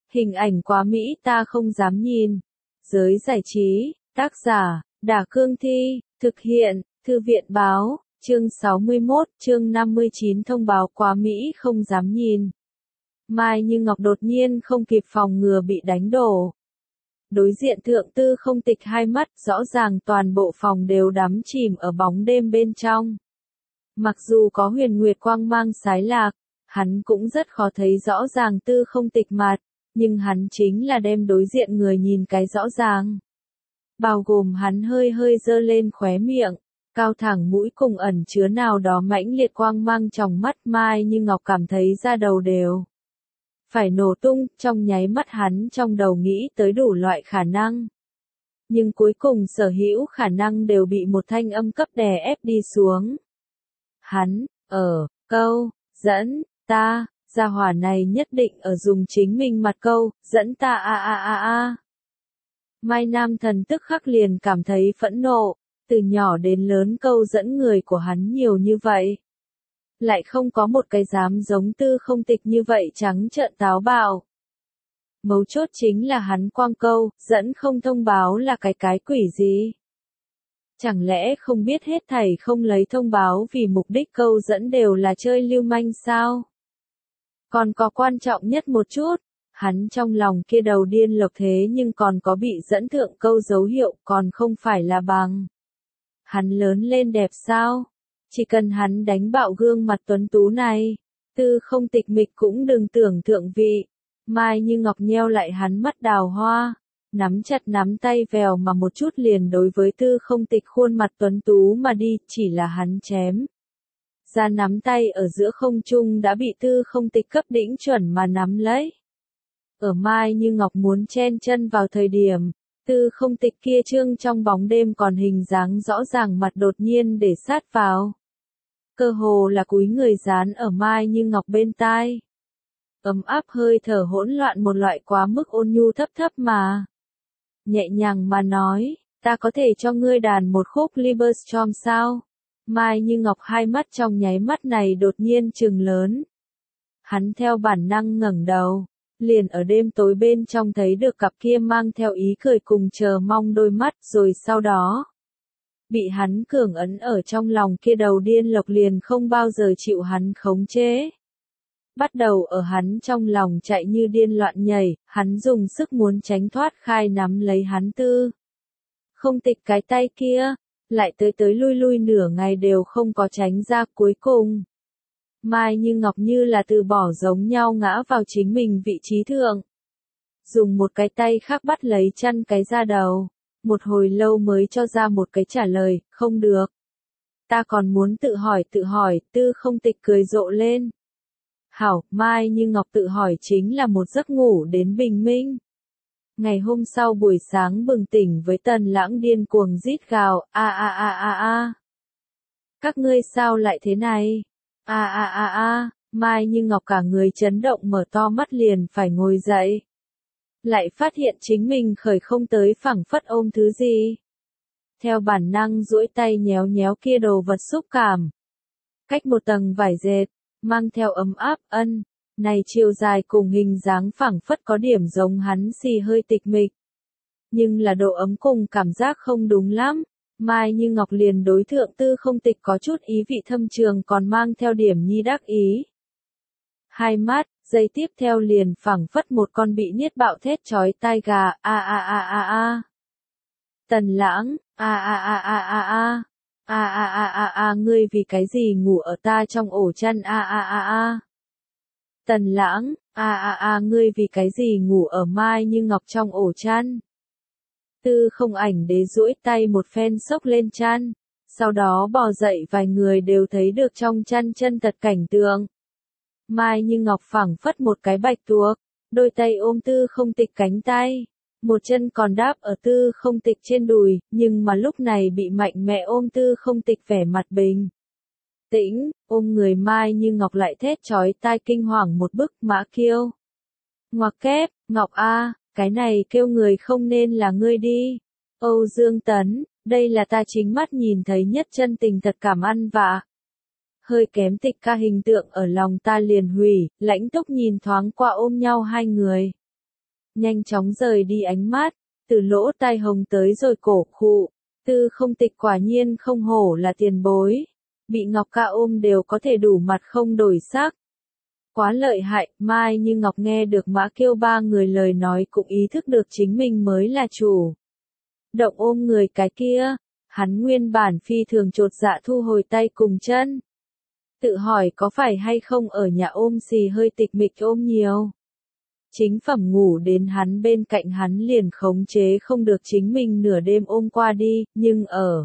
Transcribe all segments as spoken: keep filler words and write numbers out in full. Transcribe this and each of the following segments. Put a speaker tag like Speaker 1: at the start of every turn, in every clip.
Speaker 1: Hình ảnh quá mỹ ta không dám nhìn. Giới giải trí, tác giả, Đả Cương Thi, thực hiện, Thư viện Báo, chương sáu mươi mốt, chương năm mươi chín thông báo quá mỹ không dám nhìn. Mai Như Ngọc đột nhiên không kịp phòng ngừa bị đánh đổ. Đối diện Thượng Tư Không Tịch hai mắt, rõ ràng toàn bộ phòng đều đắm chìm ở bóng đêm bên trong. Mặc dù có huyền nguyệt quang mang sái lạc, hắn cũng rất khó thấy rõ ràng Tư Không Tịch mặt, nhưng hắn chính là đem đối diện người nhìn cái rõ ràng. Bao gồm hắn hơi hơi dơ lên khóe miệng, cao thẳng mũi cùng ẩn chứa nào đó mãnh liệt quang mang trong mắt. Mai Như Ngọc cảm thấy da đầu đều phải nổ tung, trong nháy mắt hắn trong đầu nghĩ tới đủ loại khả năng. Nhưng cuối cùng sở hữu khả năng đều bị một thanh âm cấp đè ép đi xuống. Hắn, ở, câu, dẫn, ta, gia hỏa này nhất định ở dùng chính mình mặt câu, dẫn ta a a a a. Mai Nam Thần tức khắc liền cảm thấy phẫn nộ, từ nhỏ đến lớn câu dẫn người của hắn nhiều như vậy. Lại không có một cái dám giống Tư Không Tịch như vậy trắng trợn táo bạo. Mấu chốt chính là hắn quang câu, dẫn không thông báo là cái cái quỷ gì? Chẳng lẽ không biết hết thảy không lấy thông báo vì mục đích câu dẫn đều là chơi lưu manh sao? Còn có quan trọng nhất một chút, hắn trong lòng kia đầu điên lộc thế nhưng còn có bị dẫn thượng câu dấu hiệu, còn không phải là bằng. Hắn lớn lên đẹp sao? Chỉ cần hắn đánh bạo gương mặt tuấn tú này, Tư Không Tịch mịch cũng đừng tưởng thượng vị. Mai Như Ngọc nheo lại hắn mắt đào hoa, nắm chặt nắm tay vèo mà một chút liền đối với Tư Không Tịch khuôn mặt tuấn tú mà đi, chỉ là hắn chém ra nắm tay ở giữa không trung đã bị Tư Không Tịch cấp đỉnh chuẩn mà nắm lấy. Ở Mai Như Ngọc muốn chen chân vào thời điểm, Tư Không Tịch kia trương trong bóng đêm còn hình dáng rõ ràng mặt đột nhiên để sát vào. Cơ hồ là cúi người dán ở Mai Như Ngọc bên tai. Ấm áp hơi thở hỗn loạn một loại quá mức ôn nhu thấp thấp mà. Nhẹ nhàng mà nói, ta có thể cho ngươi đàn một khúc Liebestraum sao? Mai Như Ngọc hai mắt trong nháy mắt này đột nhiên trừng lớn. Hắn theo bản năng ngẩng đầu, liền ở đêm tối bên trong thấy được cặp kia mang theo ý cười cùng chờ mong đôi mắt, rồi sau đó bị hắn cường ấn ở trong lòng kia đầu điên lộc liền không bao giờ chịu hắn khống chế. Bắt đầu ở hắn trong lòng chạy như điên loạn nhảy, hắn dùng sức muốn tránh thoát khai nắm lấy hắn Tư Không Tịch cái tay kia, lại tới tới lui lui nửa ngày đều không có tránh ra. Cuối cùng Mai Như Ngọc như là từ bỏ giống nhau ngã vào chính mình vị trí thượng. Dùng một cái tay khác bắt lấy chăn cái da đầu, một hồi lâu mới cho ra một cái trả lời, không được. Ta còn muốn tự hỏi tự hỏi, Tư Không Tịch cười rộ lên. Hảo, Mai Như Ngọc tự hỏi chính là một giấc ngủ đến bình minh. Ngày hôm sau buổi sáng bừng tỉnh với Tần Lãng điên cuồng rít gào, a a a a a. Các ngươi sao lại thế này? A a a a, Mai Như Ngọc cả người chấn động mở to mắt liền phải ngồi dậy. Lại phát hiện chính mình khởi không tới phẳng phất ôm thứ gì. Theo bản năng duỗi tay nhéo nhéo kia đồ vật xúc cảm. Cách một tầng vải dệt, mang theo ấm áp ân, này chiều dài cùng hình dáng phẳng phất có điểm giống hắn xì hơi tịch mịch. Nhưng là độ ấm cùng cảm giác không đúng lắm. Mai Như Ngọc liền đối thượng Tư Không Tịch có chút ý vị thâm trường còn mang theo điểm nhi đắc ý. Hai mắt, giây tiếp theo liền phẳng phất một con bị niết bạo thét chói tai gà, a a a a a. Tần Lãng, a a a a a a. A a a a a ngươi vì cái gì ngủ ở ta trong ổ chăn a a a a. Tần Lãng, a a a ngươi vì cái gì ngủ ở Mai Như Ngọc trong ổ chăn. Tư Không Ảnh Đế duỗi tay một phen xốc lên chăn, sau đó bò dậy vài người đều thấy được trong chăn chân thật cảnh tượng. Mai Như Ngọc phẳng phất một cái bạch tuộc, đôi tay ôm Tư Không Tịch cánh tay, một chân còn đáp ở Tư Không Tịch trên đùi, nhưng mà lúc này bị mạnh mẽ ôm Tư Không Tịch vẻ mặt bình tĩnh, ôm người Mai Như Ngọc lại thét chói tai kinh hoàng một bức. Mã Kiêu, ngoặc kép, Ngọc a, cái này kêu người không nên là ngươi đi. Âu Dương Tấn, đây là ta chính mắt nhìn thấy nhất chân tình thật cảm ăn vạ. Hơi kém Tịch ca hình tượng ở lòng ta liền hủy, Lãnh Túc nhìn thoáng qua ôm nhau hai người. nhanh chóng rời đi ánh mắt, từ lỗ tai hồng tới rồi cổ khụ. Tư không tịch quả nhiên không hổ là tiền bối. Bị Ngọc ca ôm đều có thể đủ mặt không đổi sắc. Quá lợi hại, Mai Như Ngọc nghe được Mã Kiêu ba người lời nói cũng ý thức được chính mình mới là chủ. Động ôm người cái kia, hắn nguyên bản phi thường chột dạ thu hồi tay cùng chân. Tự hỏi có phải hay không ở nhà ôm xì hơi tịch mịch ôm nhiều. Chính phẩm ngủ đến hắn bên cạnh hắn liền khống chế không được chính mình nửa đêm ôm qua đi, nhưng ở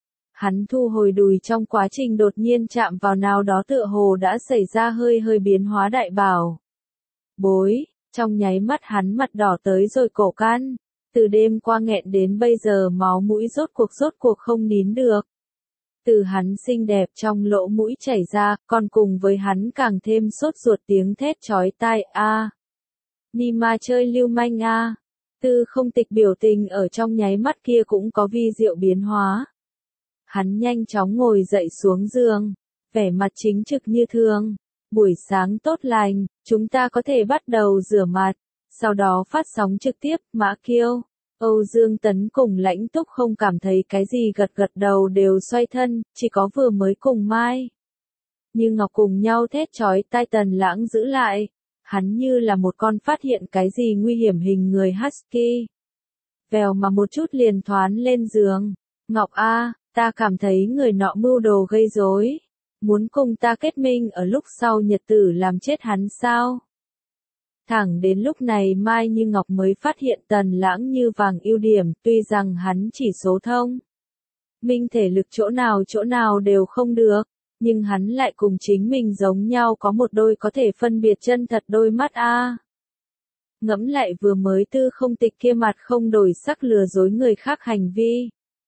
Speaker 1: hắn thu hồi đùi trong quá trình đột nhiên chạm vào nào đó tựa hồ đã xảy ra hơi hơi biến hóa đại bảo. Bối, trong nháy mắt hắn mặt đỏ tới rồi cổ can, từ đêm qua nghẹn đến bây giờ máu mũi rốt cuộc rốt cuộc không nín được. Từ hắn xinh đẹp trong lỗ mũi chảy ra, còn cùng với hắn càng thêm sốt ruột tiếng thét chói tai a. À. Ni ma chơi lưu manh a. À. Tư không tịch biểu tình ở trong nháy mắt kia cũng có vi diệu biến hóa. Hắn nhanh chóng ngồi dậy xuống giường, vẻ mặt chính trực như thường. Buổi sáng tốt lành, chúng ta có thể bắt đầu rửa mặt, sau đó phát sóng trực tiếp, Mã Kiêu. Âu Dương Tấn cùng Lãnh Túc không cảm thấy cái gì gật gật đầu đều xoay thân, chỉ có vừa mới cùng Mai Như Ngọc cùng nhau thét chói tai Tần Lãng giữ lại. Hắn như là một con phát hiện cái gì nguy hiểm hình người husky. Vèo mà một chút liền thoán lên giường. Ngọc A, ta cảm thấy người nọ mưu đồ gây rối. Muốn cùng ta kết minh ở lúc sau nhật tử làm chết hắn sao? Thẳng đến lúc này Mai Như Ngọc mới phát hiện Tần Lãng như vàng ưu điểm, tuy rằng hắn chỉ số thông minh thể lực chỗ nào chỗ nào đều không được, nhưng hắn lại cùng chính mình giống nhau có một đôi có thể phân biệt chân thật đôi mắt a. À. Ngẫm lại vừa mới tư không tịch kia mặt không đổi sắc lừa dối người khác hành vi.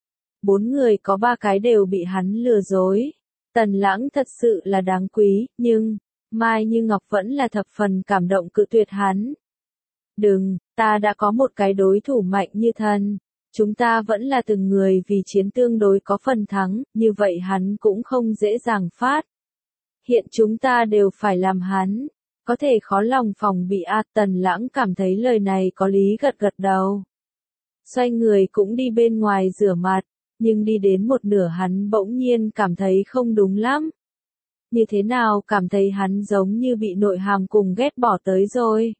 Speaker 1: Bốn người có ba cái đều bị hắn lừa dối. Tần Lãng thật sự là đáng quý, nhưng Mai Như Ngọc vẫn là thập phần cảm động cự tuyệt hắn. Đừng, ta đã có một cái đối thủ mạnh như thần. Chúng ta vẫn là từng người vì chiến tương đối có phần thắng, như vậy hắn cũng không dễ dàng phát. Hiện chúng ta đều phải làm hắn. Có thể khó lòng phòng bị a. Tần Lãng cảm thấy lời này có lý gật gật đầu. Xoay người cũng đi bên ngoài rửa mặt, nhưng đi đến một nửa hắn bỗng nhiên cảm thấy không đúng lắm. Như thế nào cảm thấy hắn giống như bị nội hàm cùng ghét bỏ tới rồi.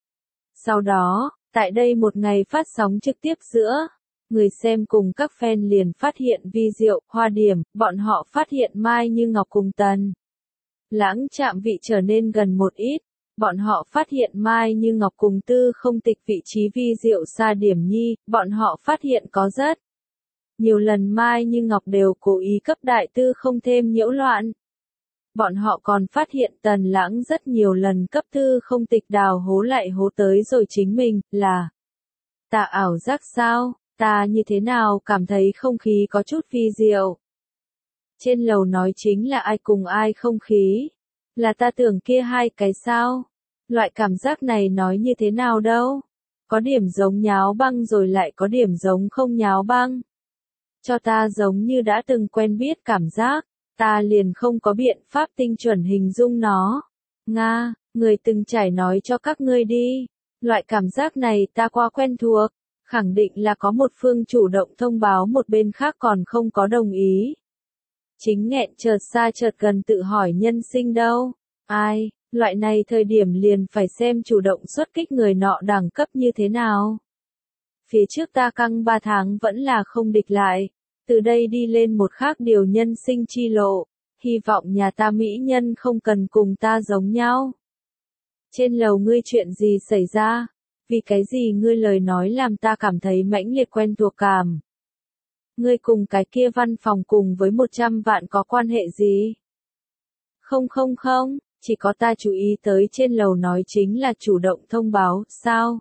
Speaker 1: Sau đó, tại đây một ngày phát sóng trực tiếp giữa người xem cùng các fan liền phát hiện vi diệu, hoa điểm, bọn họ phát hiện Mai Như Ngọc cùng Tần Lãng chạm vị trở nên gần một ít, bọn họ phát hiện Mai Như Ngọc cùng tư không tịch vị trí vi diệu xa điểm nhi, bọn họ phát hiện có rất nhiều lần Mai Như Ngọc đều cố ý cấp đại tư không thêm nhiễu loạn. Bọn họ còn phát hiện Tần Lãng rất nhiều lần cấp tư không tịch đào hố lại hố tới rồi chính mình, là tà ảo giác sao, ta như thế nào cảm thấy không khí có chút vi diệu. Trên lầu nói chính là ai cùng ai không khí, là ta tưởng kia hai cái sao, loại cảm giác này nói như thế nào đâu, có điểm giống nháo băng rồi lại có điểm giống không nháo băng. Cho ta giống như đã từng quen biết cảm giác. Ta liền không có biện pháp tinh chuẩn hình dung nó. Nga, người từng trải nói cho các ngươi đi. Loại cảm giác này ta qua quen thuộc. Khẳng định là có một phương chủ động thông báo một bên khác còn không có đồng ý. Chính nghẹn chợt xa chợt gần tự hỏi nhân sinh đâu. Ai, loại này thời điểm liền phải xem chủ động xuất kích người nọ đẳng cấp như thế nào. Phía trước ta căng ba tháng vẫn là không địch lại. Từ đây đi lên một khác điều nhân sinh chi lộ, hy vọng nhà ta mỹ nhân không cần cùng ta giống nhau. Trên lầu ngươi chuyện gì xảy ra? Vì cái gì ngươi lời nói làm ta cảm thấy mãnh liệt quen thuộc cảm? Ngươi cùng cái kia văn phòng cùng với một trăm vạn có quan hệ gì? Không không không, chỉ có ta chú ý tới trên lầu nói chính là chủ động thông báo, sao?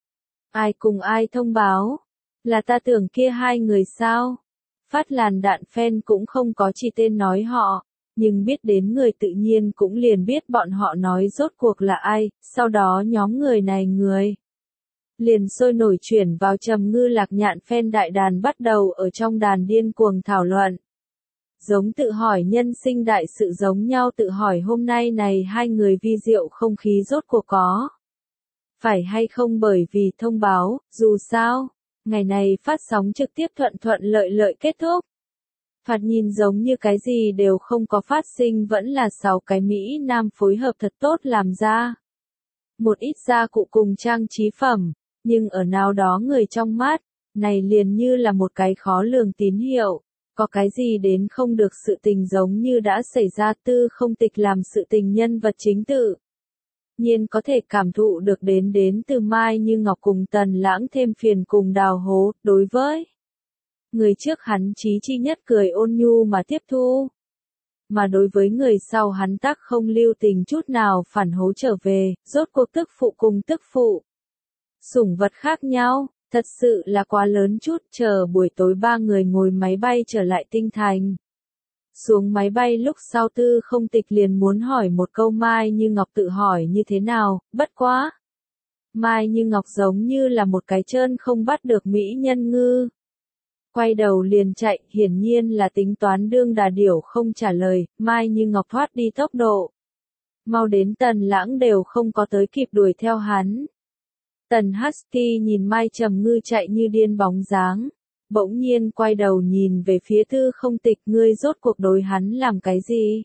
Speaker 1: Ai cùng ai thông báo? Là ta tưởng kia hai người sao? Phát làn đạn fan cũng không có chỉ tên nói họ, nhưng biết đến người tự nhiên cũng liền biết bọn họ nói rốt cuộc là ai, sau đó nhóm người này người liền sôi nổi chuyển vào trầm ngư lạc nhạn fan đại đàn bắt đầu ở trong đàn điên cuồng thảo luận. Giống tự hỏi nhân sinh đại sự giống nhau tự hỏi hôm nay này hai người vi diệu không khí rốt cuộc có Phải hay không bởi vì thông báo, dù sao, ngày này phát sóng trực tiếp thuận thuận lợi lợi kết thúc. Thoạt nhìn giống như cái gì đều không có phát sinh vẫn là sáu cái Mỹ Nam phối hợp thật tốt làm ra. Một ít gia cụ cùng trang trí phẩm, nhưng ở nào đó người trong mắt, này liền như là một cái khó lường tín hiệu. Có cái gì đến không được sự tình giống như đã xảy ra Tư Không Tịch làm sự tình nhân vật chính tự. Nhiên có thể cảm thụ được đến đến từ Mai Như Ngọc cùng Tần Lãng thêm phiền cùng đào hố, đối với người trước hắn chí chi nhất cười ôn nhu mà tiếp thu. Mà đối với người sau hắn tác không lưu tình chút nào phản hố trở về, rốt cuộc tức phụ cùng tức phụ. Sủng vật khác nhau, thật sự là quá lớn chút, chờ buổi tối ba người ngồi máy bay trở lại Tinh Thành. Xuống máy bay lúc sau Tư Không Tịch liền muốn hỏi một câu Mai Như Ngọc tự hỏi như thế nào, bất quá. Mai Như Ngọc giống như là một cái trơn không bắt được mỹ nhân ngư. Quay đầu liền chạy, hiển nhiên là tính toán đương đà điểu không trả lời, Mai Như Ngọc thoát đi tốc độ. Mau đến Tần Lãng đều không có tới kịp đuổi theo hắn. Tần Husky nhìn Mai Trầm Ngư chạy như điên bóng dáng. Bỗng nhiên quay đầu nhìn về phía Tư Không Tịch, ngươi rốt cuộc đối hắn làm cái gì?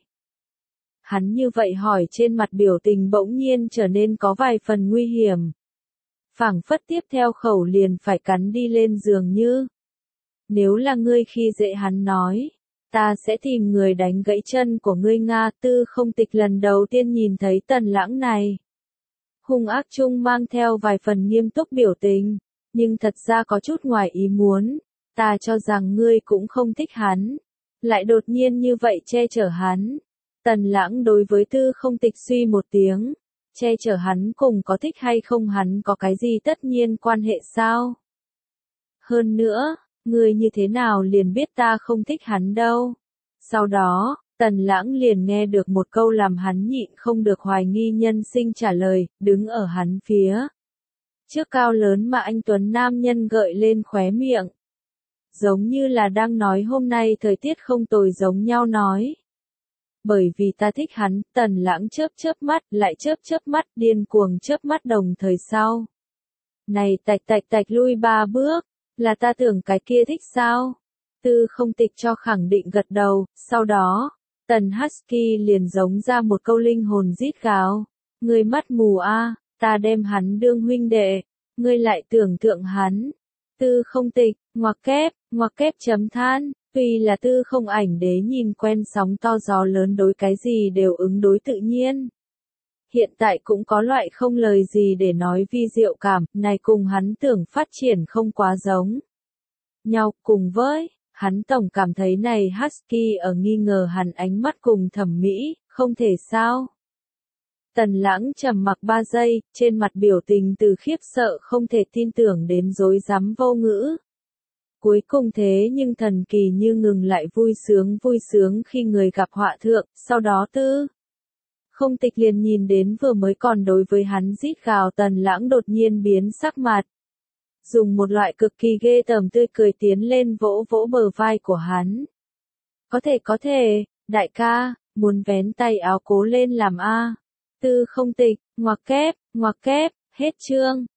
Speaker 1: Hắn như vậy hỏi trên mặt biểu tình bỗng nhiên trở nên có vài phần nguy hiểm. Phảng phất tiếp theo khẩu liền phải cắn đi lên giường như. Nếu là ngươi khi dễ hắn nói, ta sẽ tìm người đánh gãy chân của ngươi Nga. Tư Không Tịch lần đầu tiên nhìn thấy Tần Lãng này. Hung ác chung mang theo vài phần nghiêm túc biểu tình, nhưng thật ra có chút ngoài ý muốn. Ta cho rằng ngươi cũng không thích hắn, lại đột nhiên như vậy che chở hắn. Tần Lãng đối với Tư Không Tịch suy một tiếng, che chở hắn cùng có thích hay không hắn có cái gì tất nhiên quan hệ sao? Hơn nữa, ngươi như thế nào liền biết ta không thích hắn đâu? Sau đó, Tần Lãng liền nghe được một câu làm hắn nhịn không được hoài nghi nhân sinh trả lời, đứng ở hắn phía trước cao lớn mà anh tuấn nam nhân gợi lên khóe miệng. Giống như là đang nói hôm nay thời tiết không tồi giống nhau nói. Bởi vì ta thích hắn, Tần Lãng chớp chớp mắt, lại chớp chớp mắt, điên cuồng chớp mắt đồng thời sau. Này tạch tạch tạch lui ba bước, là ta tưởng cái kia thích sao? Tư Không Tịch cho khẳng định gật đầu, sau đó, Tần Husky liền giống ra một câu linh hồn rít gào. Ngươi mắt mù a, ta đem hắn đương huynh đệ, ngươi lại tưởng tượng hắn. Tư Không Tịch, ngoặc kép, ngoặc kép chấm than, tuy là Tư Không Ảnh Đế nhìn quen sóng to gió lớn đối cái gì đều ứng đối tự nhiên. Hiện tại cũng có loại không lời gì để nói vi diệu cảm, này cùng hắn tưởng phát triển không quá giống nhau, cùng với, hắn tổng cảm thấy này Husky ở nghi ngờ hắn ánh mắt cùng thẩm mỹ, không thể sao. Tần Lãng trầm mặc ba giây, trên mặt biểu tình từ khiếp sợ không thể tin tưởng đến rối rắm vô ngữ. Cuối cùng thế nhưng thần kỳ như ngừng lại vui sướng vui sướng khi người gặp họa thượng, sau đó Tư Không Tịch liền nhìn đến vừa mới còn đối với hắn rít gào Tần Lãng đột nhiên biến sắc mặt. Dùng một loại cực kỳ ghê tởm tươi cười tiến lên vỗ vỗ bờ vai của hắn. Có thể có thể, đại ca, muốn vén tay áo cố lên làm a. Tư Không Tịch, ngoặc kép, ngoặc kép, hết chương.